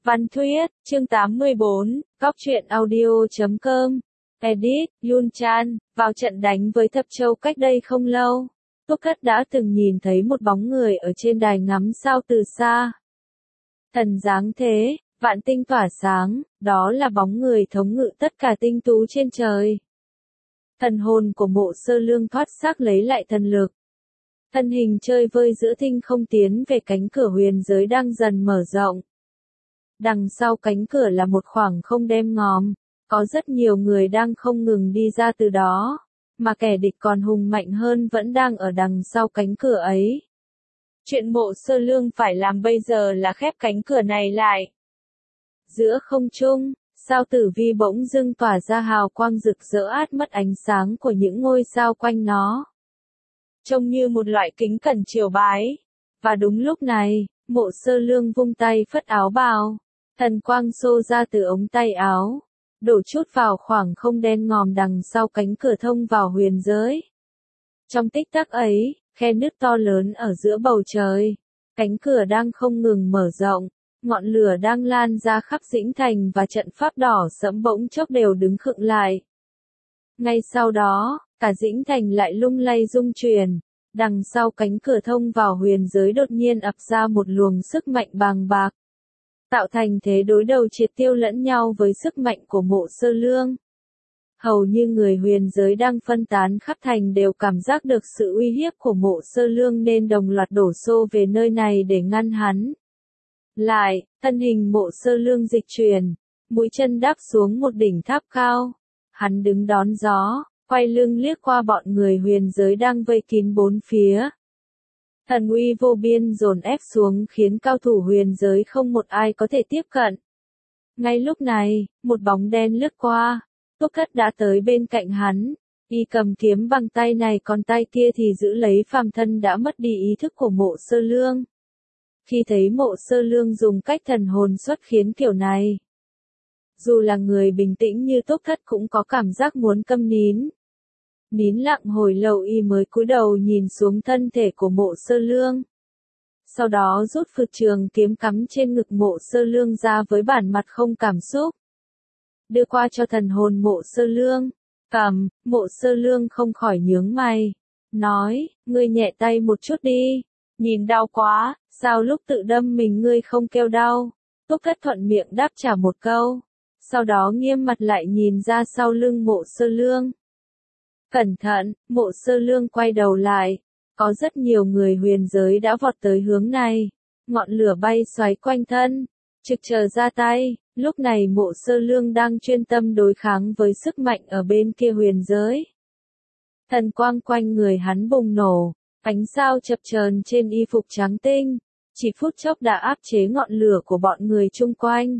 Văn Thuyết, chương 84, Góc truyện audio.com. Edit, Yun Chan, vào trận đánh với Thập Châu cách đây không lâu. Túc Cất đã từng nhìn thấy một bóng người ở trên đài ngắm sao từ xa. Thần dáng thế, vạn tinh tỏa sáng, đó là bóng người thống ngự tất cả tinh tú trên trời. Thần hồn của Mộ Sơ Lương thoát xác lấy lại thần lực. Thân hình chơi vơi giữa thinh không tiến về cánh cửa huyền giới đang dần mở rộng. Đằng sau cánh cửa là một khoảng không đen ngòm, có rất nhiều người đang không ngừng đi ra từ đó, mà kẻ địch còn hùng mạnh hơn vẫn đang ở đằng sau cánh cửa ấy. Chuyện Mộ Sơ Lương phải làm bây giờ là khép cánh cửa này lại. Giữa không trung, sao tử vi bỗng dưng tỏa ra hào quang rực rỡ át mất ánh sáng của những ngôi sao quanh nó. Trông như một loại kính cẩn triều bái. Và đúng lúc này, Mộ Sơ Lương vung tay phất áo bào. Thần quang xô ra từ ống tay áo, đổ chút vào khoảng không đen ngòm đằng sau cánh cửa thông vào huyền giới. Trong tích tắc ấy, khe nứt to lớn ở giữa bầu trời, cánh cửa đang không ngừng mở rộng, ngọn lửa đang lan ra khắp Dĩnh Thành và trận pháp đỏ sẫm bỗng chốc đều đứng khựng lại. Ngay sau đó, cả Dĩnh Thành lại lung lay rung chuyển, đằng sau cánh cửa thông vào huyền giới đột nhiên ập ra một luồng sức mạnh bàng bạc, tạo thành thế đối đầu triệt tiêu lẫn nhau với sức mạnh của Mộ Sơ Lương. Hầu như người huyền giới đang phân tán khắp thành đều cảm giác được sự uy hiếp của Mộ Sơ Lương nên đồng loạt đổ xô về nơi này để ngăn hắn. Lại, thân hình Mộ Sơ Lương dịch chuyển, mũi chân đáp xuống một đỉnh tháp cao. Hắn đứng đón gió, quay lưng liếc qua bọn người huyền giới đang vây kín bốn phía. Thần uy vô biên dồn ép xuống khiến cao thủ huyền giới không một ai có thể tiếp cận. Ngay lúc này, một bóng đen lướt qua, Túc Cất đã tới bên cạnh hắn, y cầm kiếm bằng tay này còn tay kia thì giữ lấy phàm thân đã mất đi ý thức của Mộ Sơ Lương. Khi thấy Mộ Sơ Lương dùng cách thần hồn xuất khiến kiểu này, dù là người bình tĩnh như Túc Cất cũng có cảm giác muốn câm nín. Nín lặng hồi lâu y mới cúi đầu nhìn xuống thân thể của Mộ Sơ Lương. Sau đó rút phược trường kiếm cắm trên ngực Mộ Sơ Lương ra với bản mặt không cảm xúc. Đưa qua cho thần hồn Mộ Sơ Lương. Cầm, Mộ Sơ Lương không khỏi nhướng mày. Nói, ngươi nhẹ tay một chút đi. Nhìn đau quá, sao lúc tự đâm mình ngươi không kêu đau. Túc Cất thuận miệng đáp trả một câu. Sau đó nghiêm mặt lại nhìn ra sau lưng Mộ Sơ Lương. Cẩn thận, Mộ Sơ Lương quay đầu lại. Có rất nhiều người huyền giới đã vọt tới hướng này. Ngọn lửa bay xoáy quanh thân. Trực chờ ra tay. Lúc này Mộ Sơ Lương đang chuyên tâm đối kháng với sức mạnh ở bên kia huyền giới. Thần quang quanh người hắn bùng nổ. Ánh sao chập chờn trên y phục trắng tinh. Chỉ phút chốc đã áp chế ngọn lửa của bọn người chung quanh.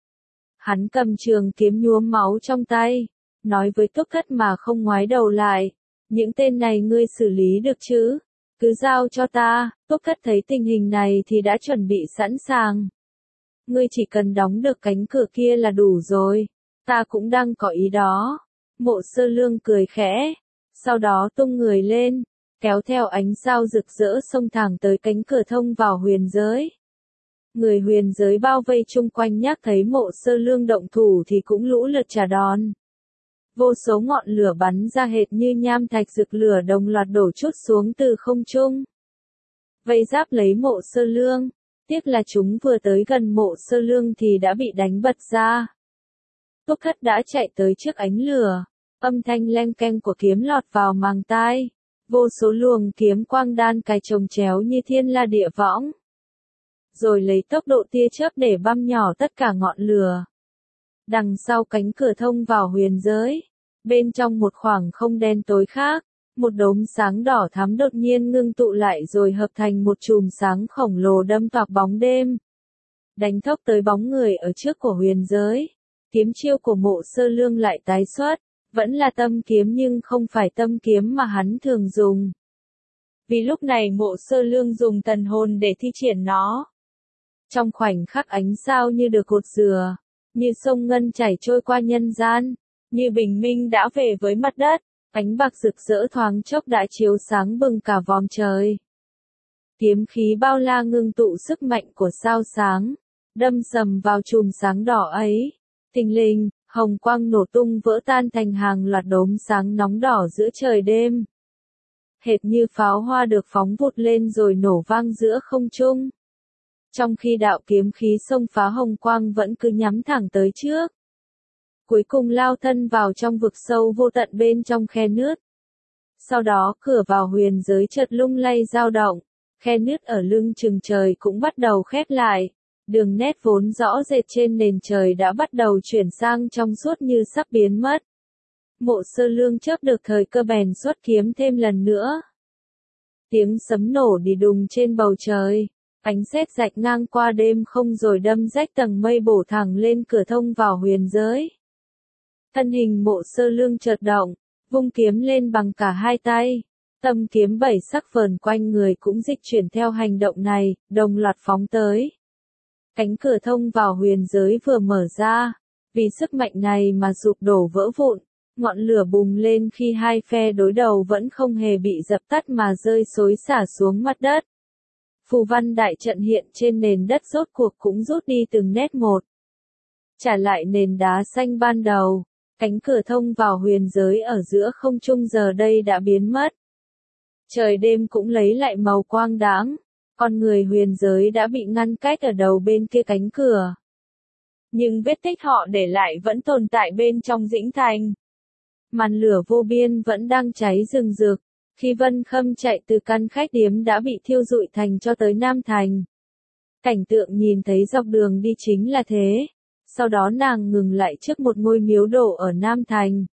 Hắn cầm trường kiếm nhuốm máu trong tay. Nói với Túc Cất mà không ngoái đầu lại. Những tên này ngươi xử lý được chứ? Cứ giao cho ta. Túc Cất thấy tình hình này thì đã chuẩn bị sẵn sàng. Ngươi chỉ cần đóng được cánh cửa kia là đủ rồi. Ta cũng đang có ý đó. Mộ Sơ Lương cười khẽ. Sau đó tung người lên. Kéo theo ánh sao rực rỡ xông thẳng tới cánh cửa thông vào huyền giới. Người huyền giới bao vây chung quanh nhắc thấy Mộ Sơ Lương động thủ thì cũng lũ lượt trả đòn. Vô số ngọn lửa bắn ra hệt như nham thạch rực lửa đồng loạt đổ trút xuống từ không trung. Vây giáp lấy Mộ Sơ Lương. Tiếc là chúng vừa tới gần Mộ Sơ Lương thì đã bị đánh bật ra. Túc Cất đã chạy tới trước ánh lửa. Âm thanh leng keng của kiếm lọt vào màng tai. Vô số luồng kiếm quang đan cài chồng chéo như thiên la địa võng. Rồi lấy tốc độ tia chớp để băm nhỏ tất cả ngọn lửa. Đằng sau cánh cửa thông vào huyền giới, bên trong một khoảng không đen tối khác, một đốm sáng đỏ thắm đột nhiên ngưng tụ lại rồi hợp thành một chùm sáng khổng lồ đâm toạc bóng đêm. Đánh thốc tới bóng người ở trước của huyền giới, kiếm chiêu của Mộ Sơ Lương lại tái xuất, vẫn là tâm kiếm nhưng không phải tâm kiếm mà hắn thường dùng. Vì lúc này Mộ Sơ Lương dùng thần hồn để thi triển nó. Trong khoảnh khắc ánh sao như được cột dừa, như sông ngân chảy trôi qua nhân gian, như bình minh đã về với mặt đất, ánh bạc rực rỡ thoáng chốc đã chiếu sáng bừng cả vòm trời. Kiếm khí bao la ngưng tụ sức mạnh của sao sáng, đâm sầm vào chùm sáng đỏ ấy. Thình lình, hồng quang nổ tung vỡ tan thành hàng loạt đốm sáng nóng đỏ giữa trời đêm. Hệt như pháo hoa được phóng vụt lên rồi nổ vang giữa không trung. Trong khi đạo kiếm khí xông phá hồng quang vẫn cứ nhắm thẳng tới trước. Cuối cùng lao thân vào trong vực sâu vô tận bên trong khe nứt. Sau đó cửa vào huyền giới chợt lung lay dao động, khe nứt ở lưng chừng trời cũng bắt đầu khép lại. Đường nét vốn rõ rệt trên nền trời đã bắt đầu chuyển sang trong suốt như sắp biến mất. Mộ Sơ Lương chớp được thời cơ bèn xuất kiếm thêm lần nữa. Tiếng sấm nổ đi đùng trên bầu trời, ánh sét rạch ngang qua đêm không rồi đâm rách tầng mây bổ thẳng lên cửa thông vào huyền giới. Thân hình Mộ Sơ Lương chợt động, vung kiếm lên bằng cả hai tay. Tâm kiếm bảy sắc vờn quanh người cũng dịch chuyển theo hành động này, đồng loạt phóng tới. Cánh cửa thông vào huyền giới vừa mở ra, vì sức mạnh này mà sụp đổ vỡ vụn, ngọn lửa bùng lên khi hai phe đối đầu vẫn không hề bị dập tắt mà rơi xối xả xuống mặt đất. Phù văn đại trận hiện trên nền đất rốt cuộc cũng rút đi từng nét một. Trả lại nền đá xanh ban đầu, cánh cửa thông vào huyền giới ở giữa không trung giờ đây đã biến mất. Trời đêm cũng lấy lại màu quang đãng. Con người huyền giới đã bị ngăn cách ở đầu bên kia cánh cửa. Nhưng vết tích họ để lại vẫn tồn tại bên trong dĩnh thành. Màn lửa vô biên vẫn đang cháy rừng rực, khi Vân Khâm chạy từ căn khách điếm đã bị thiêu rụi thành cho tới Nam Thành. Cảnh tượng nhìn thấy dọc đường đi chính là thế, sau đó nàng ngừng lại trước một ngôi miếu đổ ở Nam Thành.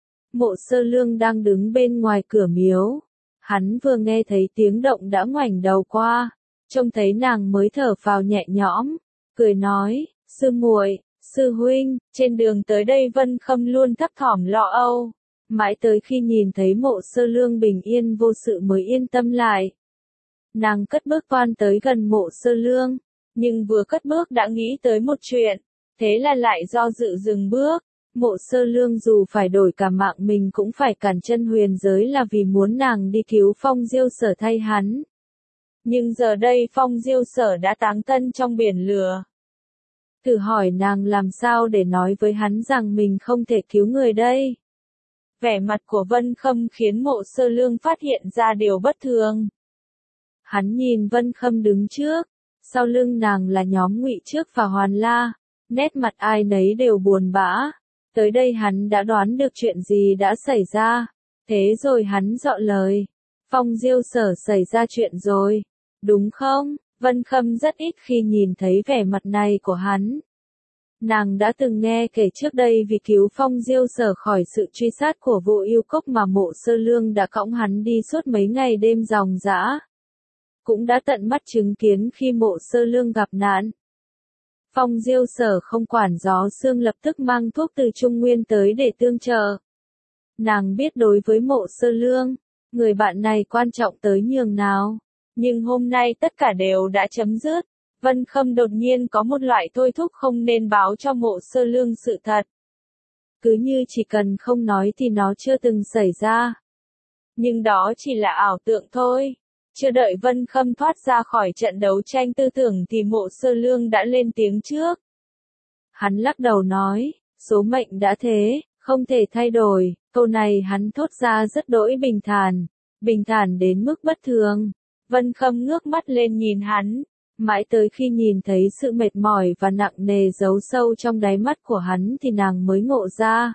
Mộ Sơ Lương đang đứng bên ngoài cửa miếu. Hắn vừa nghe thấy tiếng động đã ngoảnh đầu qua, trông thấy nàng mới thở phào nhẹ nhõm, cười nói, sư muội, sư huynh, trên đường tới đây Vân Khâm luôn thấp thỏm lo âu, mãi tới khi nhìn thấy Mộ Sơ Lương bình yên vô sự mới yên tâm lại. Nàng cất bước quan tới gần Mộ Sơ Lương, nhưng vừa cất bước đã nghĩ tới một chuyện, thế là lại do dự dừng bước. Mộ Sơ Lương dù phải đổi cả mạng mình cũng phải cản chân huyền giới là vì muốn nàng đi cứu Phong Diêu Sở thay hắn. Nhưng giờ đây Phong Diêu Sở đã táng thân trong biển lửa. Thử hỏi nàng làm sao để nói với hắn rằng mình không thể cứu người đây? Vẻ mặt của Vân Khâm khiến Mộ Sơ Lương phát hiện ra điều bất thường. Hắn nhìn Vân Khâm đứng trước, sau lưng nàng là nhóm Ngụy Trước và Hoàn La, nét mặt ai nấy đều buồn bã. Tới đây hắn đã đoán được chuyện gì đã xảy ra, thế rồi hắn dọ lời. Phong Diêu Sở xảy ra chuyện rồi, đúng không? Vân Khâm rất ít khi nhìn thấy vẻ mặt này của hắn. Nàng đã từng nghe kể trước đây vì cứu Phong Diêu Sở khỏi sự truy sát của Vô Yêu Cốc mà Mộ Sơ Lương đã cõng hắn đi suốt mấy ngày đêm ròng rã. Cũng đã tận mắt chứng kiến khi Mộ Sơ Lương gặp nạn. Phong Diêu Sở không quản gió sương lập tức mang thuốc từ Trung Nguyên tới để tương trợ. Nàng biết đối với Mộ Sơ Lương, người bạn này quan trọng tới nhường nào. Nhưng hôm nay tất cả đều đã chấm dứt. Vân Khâm đột nhiên có một loại thôi thúc không nên báo cho Mộ Sơ Lương sự thật. Cứ như chỉ cần không nói thì nó chưa từng xảy ra. Nhưng đó chỉ là ảo tượng thôi. Chưa đợi Vân Khâm thoát ra khỏi trận đấu tranh tư tưởng thì Mộ Sơ Lương đã lên tiếng trước. Hắn lắc đầu nói, số mệnh đã thế, không thể thay đổi. Câu này hắn thốt ra rất đỗi bình thản đến mức bất thường. Vân Khâm ngước mắt lên nhìn hắn, mãi tới khi nhìn thấy sự mệt mỏi và nặng nề giấu sâu trong đáy mắt của hắn thì nàng mới ngộ ra.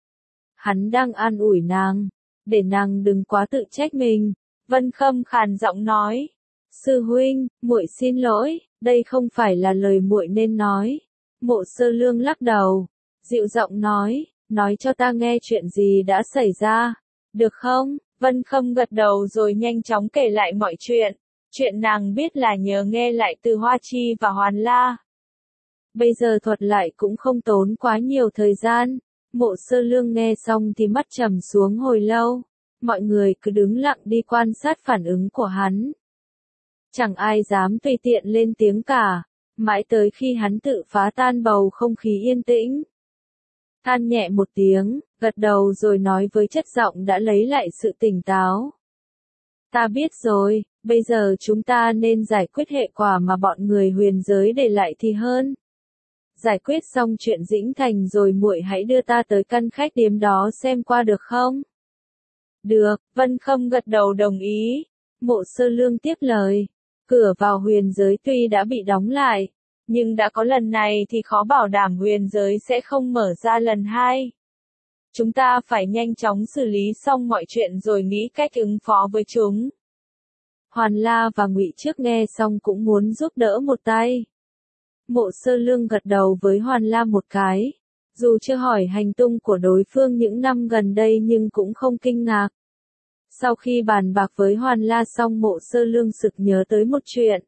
Hắn đang an ủi nàng, để nàng đừng quá tự trách mình. Vân Khâm khàn giọng nói, sư huynh, muội xin lỗi, đây không phải là lời muội nên nói. Mộ Sơ Lương lắc đầu, dịu giọng nói cho ta nghe chuyện gì đã xảy ra, được không? Vân Khâm gật đầu rồi nhanh chóng kể lại mọi chuyện. Chuyện nàng biết là nhờ nghe lại từ Hoa Chi và Hoàn La. Bây giờ thuật lại cũng không tốn quá nhiều thời gian. Mộ Sơ Lương nghe xong thì mắt trầm xuống hồi lâu. Mọi người cứ đứng lặng đi quan sát phản ứng của hắn. Chẳng ai dám tùy tiện lên tiếng cả, mãi tới khi hắn tự phá tan bầu không khí yên tĩnh. Than nhẹ một tiếng, gật đầu rồi nói với chất giọng đã lấy lại sự tỉnh táo. Ta biết rồi, Bây giờ chúng ta nên giải quyết hệ quả mà bọn người huyền giới để lại thì hơn. Giải quyết xong chuyện Dĩnh Thành rồi muội hãy đưa ta tới căn khách điếm đó xem qua được không? Được, Vân Khâm gật đầu đồng ý. Mộ Sơ Lương tiếp lời. Cửa vào huyền giới tuy đã bị đóng lại, nhưng đã có lần này thì khó bảo đảm huyền giới sẽ không mở ra lần hai. Chúng ta phải nhanh chóng xử lý xong mọi chuyện rồi nghĩ cách ứng phó với chúng. Hoàn La và Ngụy Trước nghe xong cũng muốn giúp đỡ một tay. Mộ Sơ Lương gật đầu với Hoàn La một cái. Dù chưa hỏi hành tung của đối phương những năm gần đây nhưng cũng không kinh ngạc. Sau khi bàn bạc với Hoàn La xong, Mộ Sơ Lương sực nhớ tới một chuyện.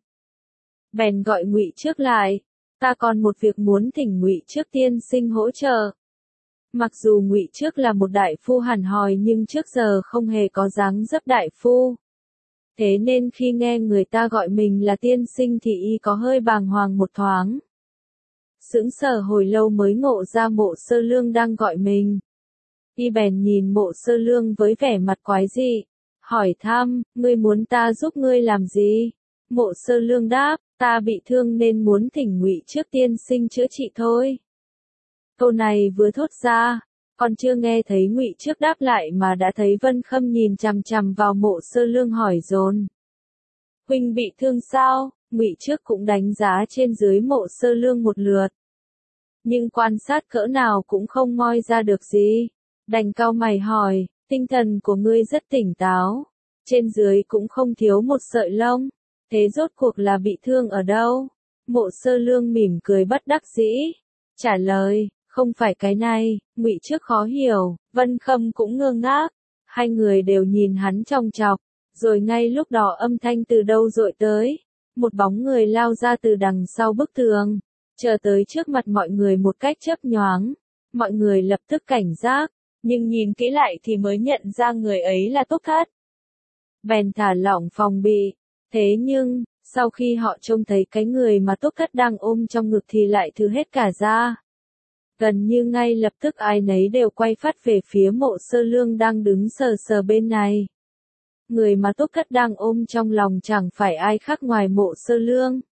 Bèn gọi Ngụy Trước lại. Ta còn một việc muốn thỉnh Ngụy Trước tiên sinh hỗ trợ. Mặc dù Ngụy Trước là một đại phu hẳn hoi nhưng trước giờ không hề có dáng dấp đại phu. Thế nên khi nghe người ta gọi mình là tiên sinh thì y có hơi bàng hoàng một thoáng. Sững sờ hồi lâu mới ngộ ra Mộ Sơ Lương đang gọi mình. Y bèn nhìn Mộ Sơ Lương với vẻ mặt quái dị, hỏi thăm, ngươi muốn ta giúp ngươi làm gì? Mộ Sơ Lương đáp, ta bị thương nên muốn thỉnh Ngụy Trước tiên sinh chữa trị thôi. Câu này vừa thốt ra, còn chưa nghe thấy Ngụy Trước đáp lại mà đã thấy Vân Khâm nhìn chằm chằm vào Mộ Sơ Lương hỏi dồn. Huynh bị thương sao? Ngụy Trước cũng đánh giá trên dưới Mộ Sơ Lương một lượt. Nhưng quan sát cỡ nào cũng không moi ra được gì. Đành cau mày hỏi, tinh thần của ngươi rất tỉnh táo. Trên dưới cũng không thiếu một sợi lông. Thế rốt cuộc là bị thương ở đâu? Mộ Sơ Lương mỉm cười bất đắc dĩ. Trả lời, không phải cái này. Ngụy Trước khó hiểu, Vân Khâm cũng ngơ ngác. Hai người đều nhìn hắn chòng chọc. Rồi ngay lúc đó âm thanh từ đâu dội tới. Một bóng người lao ra từ đằng sau bức tường. Chờ tới trước mặt mọi người một cách chớp nhoáng. Mọi người lập tức cảnh giác. Nhưng nhìn kỹ lại thì mới nhận ra người ấy là Túc Thất. Bèn thả lỏng phòng bị. Thế nhưng, sau khi họ trông thấy cái người mà Túc Thất đang ôm trong ngực thì lại thứ hết cả ra. Gần như ngay lập tức ai nấy đều quay phát về phía Mộ Sơ Lương đang đứng sờ sờ bên này. Người mà Túc Thất đang ôm trong lòng chẳng phải ai khác ngoài Mộ Sơ Lương.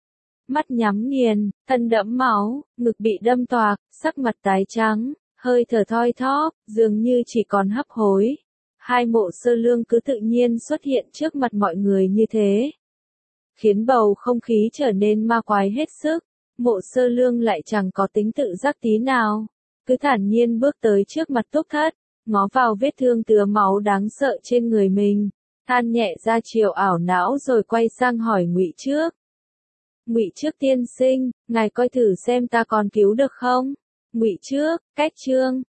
Mắt nhắm nghiền, thân đẫm máu, ngực bị đâm toạc, sắc mặt tái trắng, hơi thở thoi thóp, dường như chỉ còn hấp hối. Hai Mộ Sơ Lương cứ tự nhiên xuất hiện trước mặt mọi người như thế, khiến bầu không khí trở nên ma quái hết sức. Mộ Sơ Lương lại chẳng có tính tự giác tí nào, cứ thản nhiên bước tới trước mặt Túc Thất, ngó vào vết thương tứa máu đáng sợ trên người mình, than nhẹ ra chiều ảo não rồi quay sang hỏi Ngụy Trước. Ngụy Trước tiên sinh, ngài coi thử xem ta còn cứu được không? Ngụy Trước, cách chương